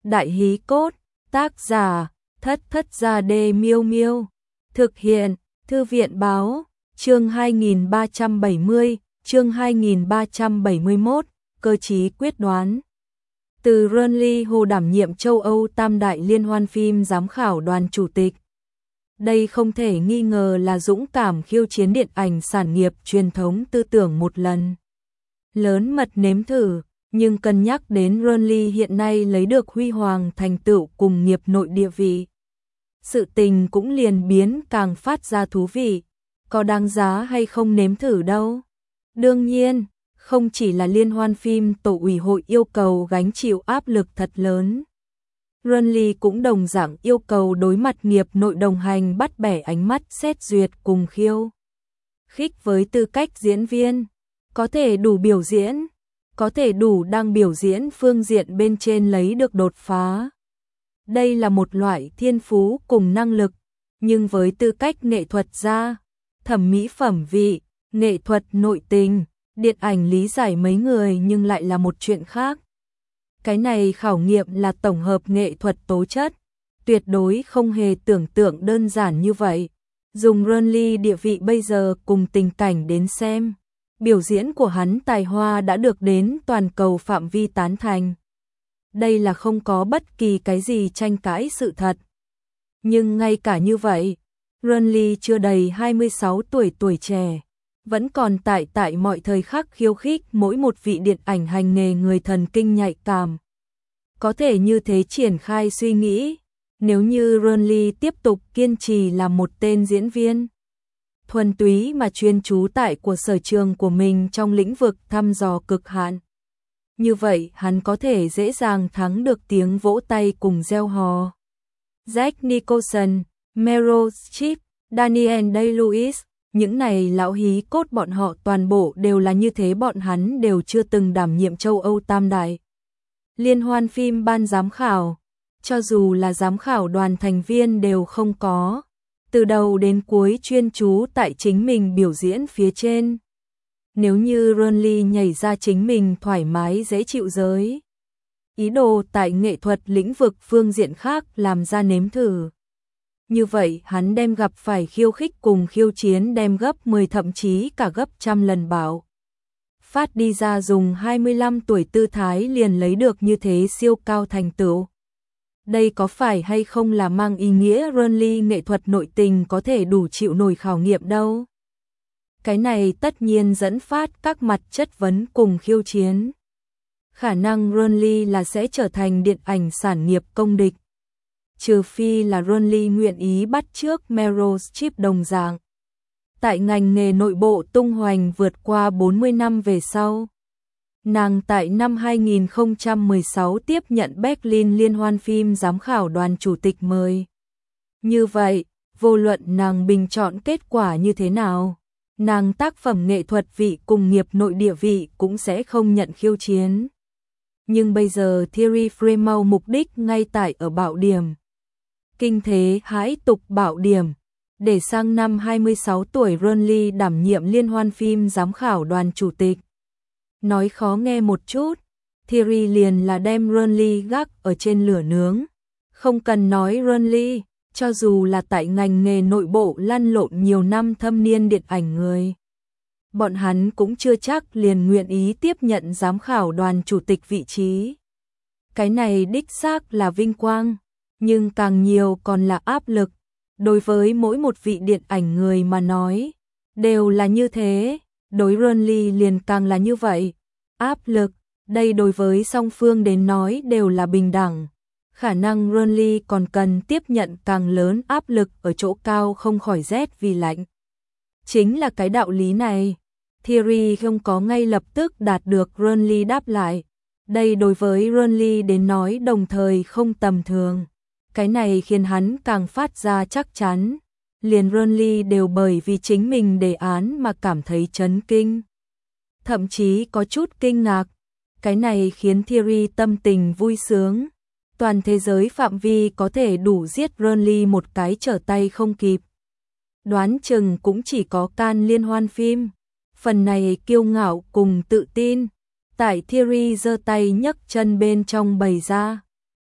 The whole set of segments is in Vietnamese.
Đại hí cốt, tác giả, Thất Thất Gia Đê Miêu Miêu. Thực hiện, Thư viện báo, chương 2370, chương 2371, cơ chí quyết đoán. Từ Ronly Hồ đảm nhiệm châu Âu Tam Đại Liên hoan phim giám khảo đoàn chủ tịch. Đây không thể nghi ngờ là dũng cảm khiêu chiến điện ảnh sản nghiệp truyền thống tư tưởng một lần. Lớn mật nếm thử, nhưng cân nhắc đến Ronly hiện nay lấy được huy hoàng thành tựu cùng nghiệp nội địa vị. Sự tình cũng liền biến càng phát ra thú vị, có đáng giá hay không nếm thử đâu. Đương nhiên, không chỉ là liên hoan phim tổ ủy hội yêu cầu gánh chịu áp lực thật lớn. Ronly cũng đồng dạng yêu cầu đối mặt nghiệp nội đồng hành bắt bẻ ánh mắt xét duyệt cùng khiêu khích với tư cách diễn viên, có thể đủ biểu diễn, có thể đủ đang biểu diễn phương diện bên trên lấy được đột phá. Đây là một loại thiên phú cùng năng lực, nhưng với tư cách nghệ thuật gia, thẩm mỹ phẩm vị, nghệ thuật nội tình, điện ảnh lý giải mấy người nhưng lại là một chuyện khác. Cái này khảo nghiệm là tổng hợp nghệ thuật tố chất, tuyệt đối không hề tưởng tượng đơn giản như vậy. Dùng Ronly địa vị bây giờ cùng tình cảnh đến xem, biểu diễn của hắn tài hoa đã được đến toàn cầu phạm vi tán thành. Đây là không có bất kỳ cái gì tranh cãi sự thật. Nhưng ngay cả như vậy, Ronly chưa đầy 26 tuổi trẻ, vẫn còn tại mọi thời khắc khiêu khích mỗi một vị điện ảnh hành nghề người thần kinh nhạy cảm. Có thể như thế triển khai suy nghĩ, nếu như Ronly tiếp tục kiên trì làm một tên diễn viên thuần túy mà chuyên chú tại của sở trường của mình trong lĩnh vực thăm dò cực hạn. Như vậy hắn có thể dễ dàng thắng được tiếng vỗ tay cùng reo hò. Jack Nicholson, Meryl Streep, Daniel Day-Lewis, những này lão hí cốt bọn họ toàn bộ đều là như thế, bọn hắn đều chưa từng đảm nhiệm châu Âu Tam Đại Liên hoan phim ban giám khảo, cho dù là giám khảo đoàn thành viên đều không có, từ đầu đến cuối chuyên chú tại chính mình biểu diễn phía trên. Nếu như Ronly nhảy ra chính mình thoải mái dễ chịu giới, ý đồ tại nghệ thuật lĩnh vực phương diện khác làm ra nếm thử, như vậy hắn đem gặp phải khiêu khích cùng khiêu chiến đem gấp 10 thậm chí cả gấp trăm lần bảo. Phát đi ra dùng 25 tuổi tư thái liền lấy được như thế siêu cao thành tựu. Đây có phải hay không là mang ý nghĩa Ronly nghệ thuật nội tình có thể đủ chịu nổi khảo nghiệm đâu. Cái này tất nhiên dẫn phát các mặt chất vấn cùng khiêu chiến. Khả năng Ronly là sẽ trở thành điện ảnh sản nghiệp công địch. Trừ phi là Ronly nguyện ý bắt chước Meryl Streep đồng dạng. Tại ngành nghề nội bộ tung hoành vượt qua 40 năm về sau. Nàng tại năm 2016 tiếp nhận Berlin Liên hoan phim giám khảo đoàn chủ tịch mời. Như vậy, vô luận nàng bình chọn kết quả như thế nào, nàng tác phẩm nghệ thuật vị cùng nghiệp nội địa vị cũng sẽ không nhận khiêu chiến. Nhưng bây giờ Thierry Frémaux mục đích ngay tại ở bạo điểm. Kinh thế hãi tục bạo điểm. Để sang năm 26 tuổi Ronly đảm nhiệm liên hoan phim giám khảo đoàn chủ tịch. Nói khó nghe một chút, Thierry liền là đem Ronly gác ở trên lửa nướng. Không cần nói Ronly, cho dù là tại ngành nghề nội bộ lăn lộn nhiều năm thâm niên điện ảnh người, bọn hắn cũng chưa chắc liền nguyện ý tiếp nhận giám khảo đoàn chủ tịch vị trí. Cái này đích xác là vinh quang, nhưng càng nhiều còn là áp lực. Đối với mỗi một vị điện ảnh người mà nói, đều là như thế, đối Ronly liền càng là như vậy. Áp lực, đây đối với song phương đến nói đều là bình đẳng. Khả năng Ronly còn cần tiếp nhận càng lớn áp lực ở chỗ cao không khỏi rét vì lạnh. Chính là cái đạo lý này, Thierry không có ngay lập tức đạt được Ronly đáp lại. Đây đối với Ronly đến nói đồng thời không tầm thường. Cái này khiến hắn càng phát ra chắc chắn, liền Ronly đều bởi vì chính mình đề án mà cảm thấy chấn kinh. Thậm chí có chút kinh ngạc, cái này khiến Thierry tâm tình vui sướng. Toàn thế giới phạm vi có thể đủ giết Ronly một cái trở tay không kịp. Đoán chừng cũng chỉ có Cannes liên hoan phim. Phần này kiêu ngạo cùng tự tin, tại Thierry giơ tay nhấc chân bên trong bày ra.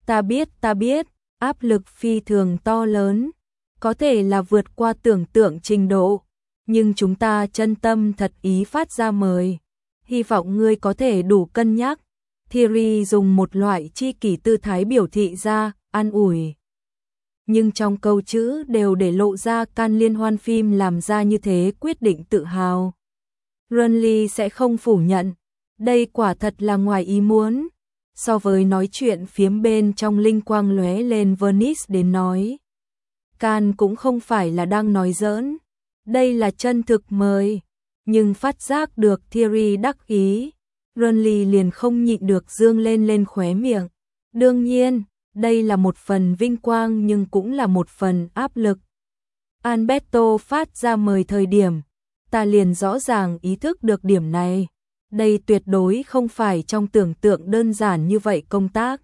Ta biết, áp lực phi thường to lớn, có thể là vượt qua tưởng tượng trình độ, nhưng chúng ta chân tâm thật ý phát ra mời. Hy vọng ngươi có thể đủ cân nhắc. Thierry dùng một loại chi kỷ tư thái biểu thị ra, an ủi. Nhưng trong câu chữ đều để lộ ra Cannes liên hoan phim làm ra như thế quyết định tự hào. Renly sẽ không phủ nhận, đây quả thật là ngoài ý muốn. So với nói chuyện phiếm bên trong linh quang lóe lên Venice đến nói. Cannes cũng không phải là đang nói giỡn, đây là chân thực mời. Nhưng phát giác được Thierry đắc ý, Renly liền không nhịn được dương lên khóe miệng. Đương nhiên, đây là một phần vinh quang nhưng cũng là một phần áp lực. Alberto phát ra mời thời điểm, ta liền rõ ràng ý thức được điểm này. Đây tuyệt đối không phải trong tưởng tượng đơn giản như vậy công tác.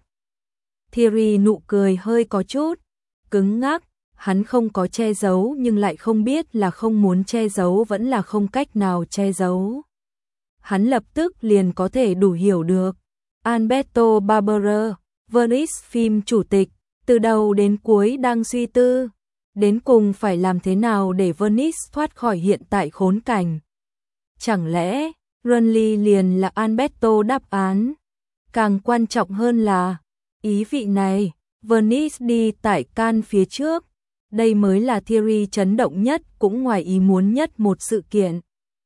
Thierry nụ cười hơi có chút cứng ngắc, hắn không có che giấu nhưng lại không biết là không muốn che giấu vẫn là không cách nào che giấu. Hắn lập tức liền có thể đủ hiểu được. Alberto Barbera, Venice phim chủ tịch, từ đầu đến cuối đang suy tư, đến cùng phải làm thế nào để Venice thoát khỏi hiện tại khốn cảnh. Chẳng lẽ Renly liền là Alberto đáp án? Càng quan trọng hơn là, ý vị này, Venice đi tại Cannes phía trước, đây mới là Thierry chấn động nhất cũng ngoài ý muốn nhất một sự kiện.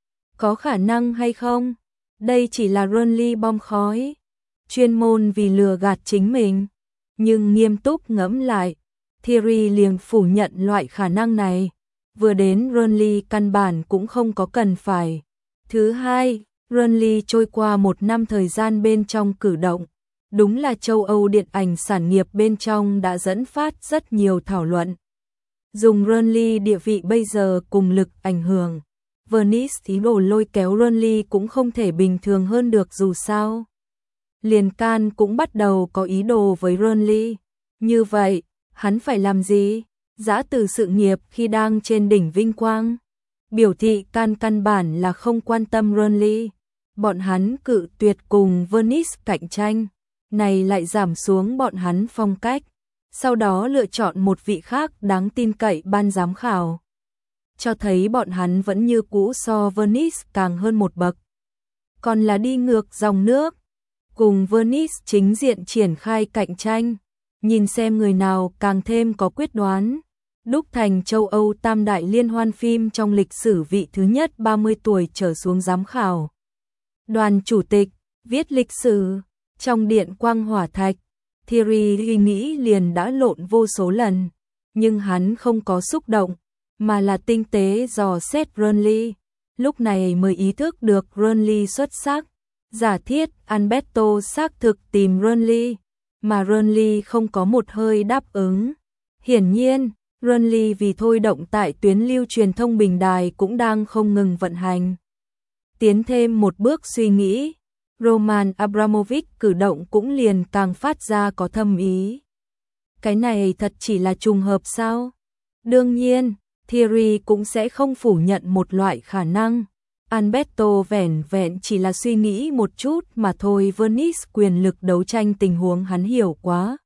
Có khả năng hay không? Đây chỉ là Renly bom khói, chuyên môn vì lừa gạt chính mình. Nhưng nghiêm túc ngẫm lại, Thierry liền phủ nhận loại khả năng này. Vừa đến Renly căn bản cũng không có cần phải. Thứ hai, Renly trôi qua một năm thời gian bên trong cử động. Đúng là châu Âu điện ảnh sản nghiệp bên trong đã dẫn phát rất nhiều thảo luận. Dùng Renly địa vị bây giờ cùng lực ảnh hưởng, Venice ý đồ lôi kéo Renly cũng không thể bình thường hơn được dù sao. Liền Cannes cũng bắt đầu có ý đồ với Renly. Như vậy, hắn phải làm gì? Giã từ sự nghiệp khi đang trên đỉnh vinh quang. Biểu thị Cannes căn bản là không quan tâm Renly. Bọn hắn cự tuyệt cùng Venice cạnh tranh. Này lại giảm xuống bọn hắn phong cách. Sau đó lựa chọn một vị khác đáng tin cậy ban giám khảo. Cho thấy bọn hắn vẫn như cũ so Venice càng hơn một bậc. Còn là đi ngược dòng nước. Cùng Venice chính diện triển khai cạnh tranh. Nhìn xem người nào càng thêm có quyết đoán. Đúc thành châu Âu tam đại liên hoan phim trong lịch sử vị thứ nhất 30 tuổi trở xuống giám khảo. Đoàn chủ tịch, viết lịch sử, trong điện quang hỏa thạch. Thierry nghĩ liền đã lộn vô số lần, nhưng hắn không có xúc động, mà là tinh tế dò xét Renly. Lúc này mới ý thức được Renly xuất sắc. Giả thiết Alberto xác thực tìm Renly, mà Renly không có một hơi đáp ứng. Hiển nhiên, Renly vì thôi động tại tuyến lưu truyền thông bình đài cũng đang không ngừng vận hành. Tiến thêm một bước suy nghĩ, Roman Abramovich cử động cũng liền càng phát ra có thâm ý. Cái này thật chỉ là trùng hợp sao? Đương nhiên, Thierry cũng sẽ không phủ nhận một loại khả năng. Alberto vẻn vẹn chỉ là suy nghĩ một chút mà thôi. Venice quyền lực đấu tranh tình huống hắn hiểu quá.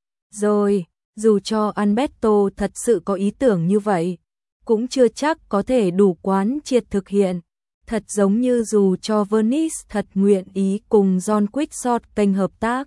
Rồi, dù cho Alberto thật sự có ý tưởng như vậy, cũng chưa chắc có thể đủ quán triệt thực hiện. Thật giống như dù cho Venice thật nguyện ý cùng John Quixote kênh hợp tác,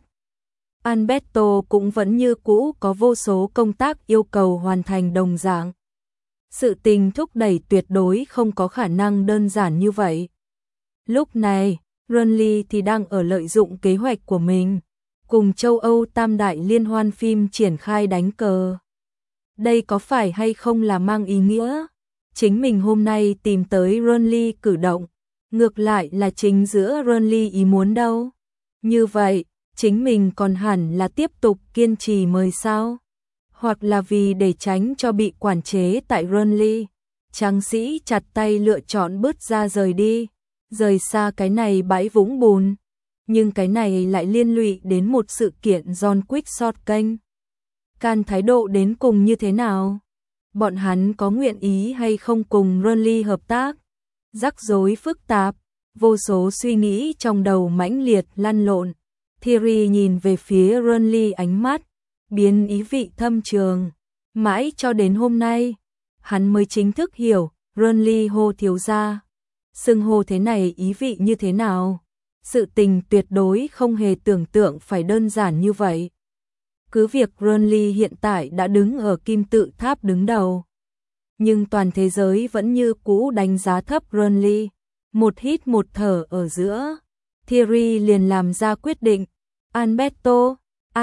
Alberto cũng vẫn như cũ có vô số công tác yêu cầu hoàn thành đồng dạng. Sự tình thúc đẩy tuyệt đối không có khả năng đơn giản như vậy. Lúc này, Renly thì đang ở lợi dụng kế hoạch của mình, cùng châu Âu tam đại liên hoan phim triển khai đánh cờ. Đây có phải hay không là mang ý nghĩa? Chính mình hôm nay tìm tới Renly cử động, ngược lại là chính giữa Renly ý muốn đâu. Như vậy, chính mình còn hẳn là tiếp tục kiên trì mời sao? Hoặc là vì để tránh cho bị quản chế tại Renly, tráng sĩ chặt tay lựa chọn bứt ra rời đi, rời xa cái này bãi vũng bùn. Nhưng cái này lại liên lụy đến một sự kiện John Quixote kênh. Cannes thái độ đến cùng như thế nào? Bọn hắn có nguyện ý hay không cùng Renly hợp tác? Rắc rối phức tạp, vô số suy nghĩ trong đầu mãnh liệt lăn lộn. Thierry nhìn về phía Renly, ánh mắt biến ý vị thâm trường. Mãi cho đến hôm nay, hắn mới chính thức hiểu Renly hô thiếu gia. Xưng hô thế này ý vị như thế nào? Sự tình tuyệt đối không hề tưởng tượng phải đơn giản như vậy. Cứ việc Renly hiện tại đã đứng ở kim tự tháp đứng đầu, nhưng toàn thế giới vẫn như cũ đánh giá thấp Renly. Một hít một thở ở giữa, Thierry liền làm ra quyết định. Alberto,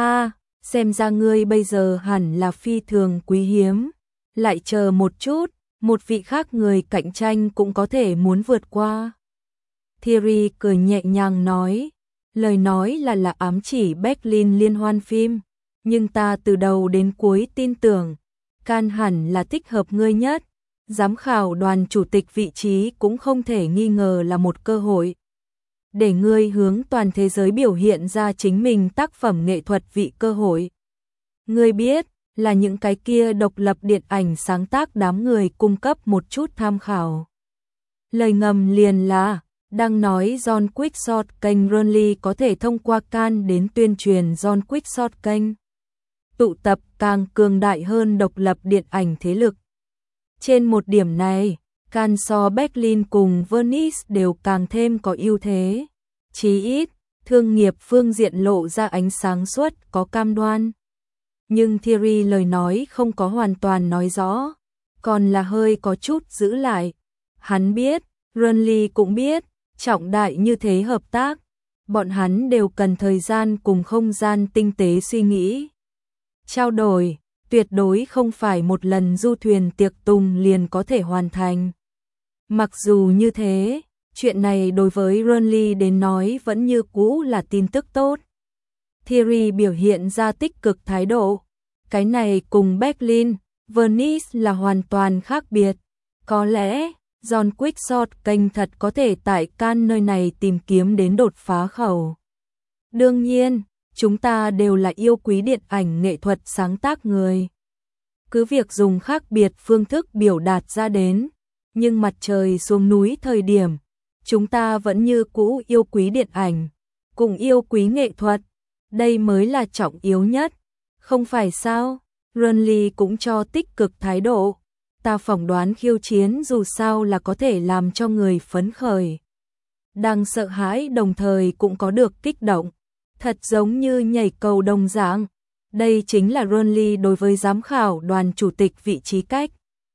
xem ra ngươi bây giờ hẳn là phi thường quý hiếm. Lại chờ một chút, một vị khác người cạnh tranh cũng có thể muốn vượt qua. Thierry cười nhẹ nhàng nói, lời nói là ám chỉ Berlin liên hoan phim, nhưng ta từ đầu đến cuối tin tưởng, Cannes hẳn là thích hợp ngươi nhất. Giám khảo đoàn chủ tịch vị trí cũng không thể nghi ngờ là một cơ hội để ngươi hướng toàn thế giới biểu hiện ra chính mình tác phẩm nghệ thuật vị cơ hội. Ngươi biết là những cái kia độc lập điện ảnh sáng tác đám người cung cấp một chút tham khảo. Lời ngầm liền là đang nói John Quixote kênh Renly có thể thông qua Cannes đến tuyên truyền John Quixote kênh, tụ tập càng cường đại hơn độc lập điện ảnh thế lực. Trên một điểm này, Cannes so Berlin cùng Venice đều càng thêm có ưu thế. Chí ít, thương nghiệp phương diện lộ ra ánh sáng suốt có cam đoan. Nhưng Thierry lời nói không có hoàn toàn nói rõ, còn là hơi có chút giữ lại. Hắn biết, Renly cũng biết, trọng đại như thế hợp tác, bọn hắn đều cần thời gian cùng không gian tinh tế suy nghĩ. Trao đổi, tuyệt đối không phải một lần du thuyền tiệc tùng liền có thể hoàn thành. Mặc dù như thế, chuyện này đối với Renly đến nói vẫn như cũ là tin tức tốt. Thierry biểu hiện ra tích cực thái độ. Cái này cùng Berlin, Venice là hoàn toàn khác biệt. Có lẽ, John Quixote kênh thật có thể tại Cannes nơi này tìm kiếm đến đột phá khẩu. Đương nhiên, chúng ta đều là yêu quý điện ảnh nghệ thuật sáng tác người. Cứ việc dùng khác biệt phương thức biểu đạt ra đến, nhưng mặt trời xuống núi thời điểm, chúng ta vẫn như cũ yêu quý điện ảnh, cùng yêu quý nghệ thuật. Đây mới là trọng yếu nhất, không phải sao? Renly cũng cho tích cực thái độ. Ta phỏng đoán khiêu chiến dù sao là có thể làm cho người phấn khởi. Đang sợ hãi đồng thời cũng có được kích động. Thật giống như nhảy cầu đồng dạng. Đây chính là Renly đối với giám khảo đoàn chủ tịch vị trí cách.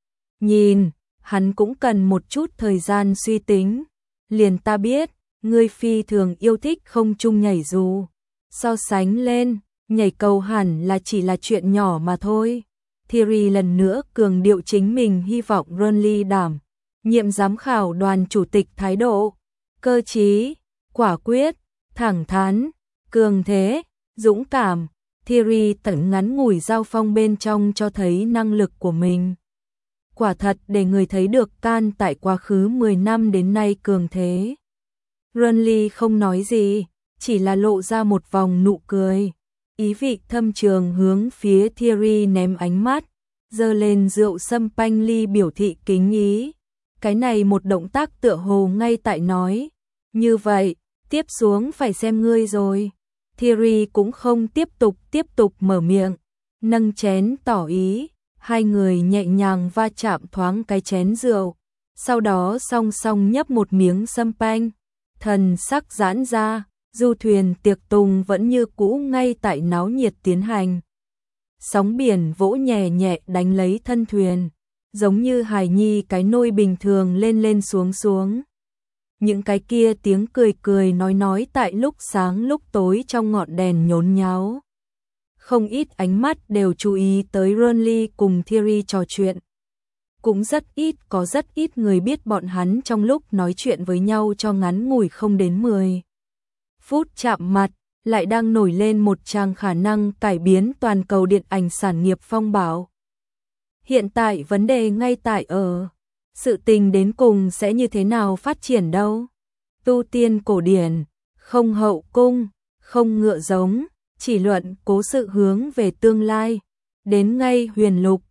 Nhìn, hắn cũng cần một chút thời gian suy tính. Liền ta biết, ngươi phi thường yêu thích không chung nhảy dù. So sánh lên, nhảy cầu hẳn là chỉ là chuyện nhỏ mà thôi. Thierry lần nữa cường điệu chính mình hy vọng Renly đảm nhiệm giám khảo đoàn chủ tịch thái độ, cơ trí, quả quyết, thẳng thắn, cường thế, dũng cảm. Thierry tận ngắn ngủi giao phong bên trong cho thấy năng lực của mình. Quả thật để người thấy được Cannes tại quá khứ 10 năm đến nay cường thế. Renly không nói gì, chỉ là lộ ra một vòng nụ cười. Ý vị thâm trường hướng phía Thierry ném ánh mắt, giơ lên rượu sâm panh ly biểu thị kính ý. Cái này một động tác tựa hồ ngay tại nói. Như vậy, tiếp xuống phải xem ngươi rồi. Thierry cũng không tiếp tục mở miệng, nâng chén tỏ ý. Hai người nhẹ nhàng va chạm thoáng cái chén rượu, sau đó song song nhấp một miếng sâm panh. Thần sắc giãn ra, du thuyền tiệc tùng vẫn như cũ ngay tại náo nhiệt tiến hành. Sóng biển vỗ nhẹ nhẹ đánh lấy thân thuyền, giống như hài nhi cái nôi bình thường lên lên xuống xuống. Những cái kia tiếng cười nói tại lúc sáng lúc tối trong ngọn đèn nhốn nháo. Không ít ánh mắt đều chú ý tới Renly cùng Thierry trò chuyện. Cũng rất ít người biết bọn hắn trong lúc nói chuyện với nhau cho ngắn ngủi không đến 10 phút chạm mặt, lại đang nổi lên một tràng khả năng cải biến toàn cầu điện ảnh sản nghiệp phong bạo. Hiện tại vấn đề ngay tại ở, sự tình đến cùng sẽ như thế nào phát triển đâu. Tu tiên cổ điển, không hậu cung, không ngựa giống, chỉ luận cố sự hướng về tương lai. Đến ngay huyền lục,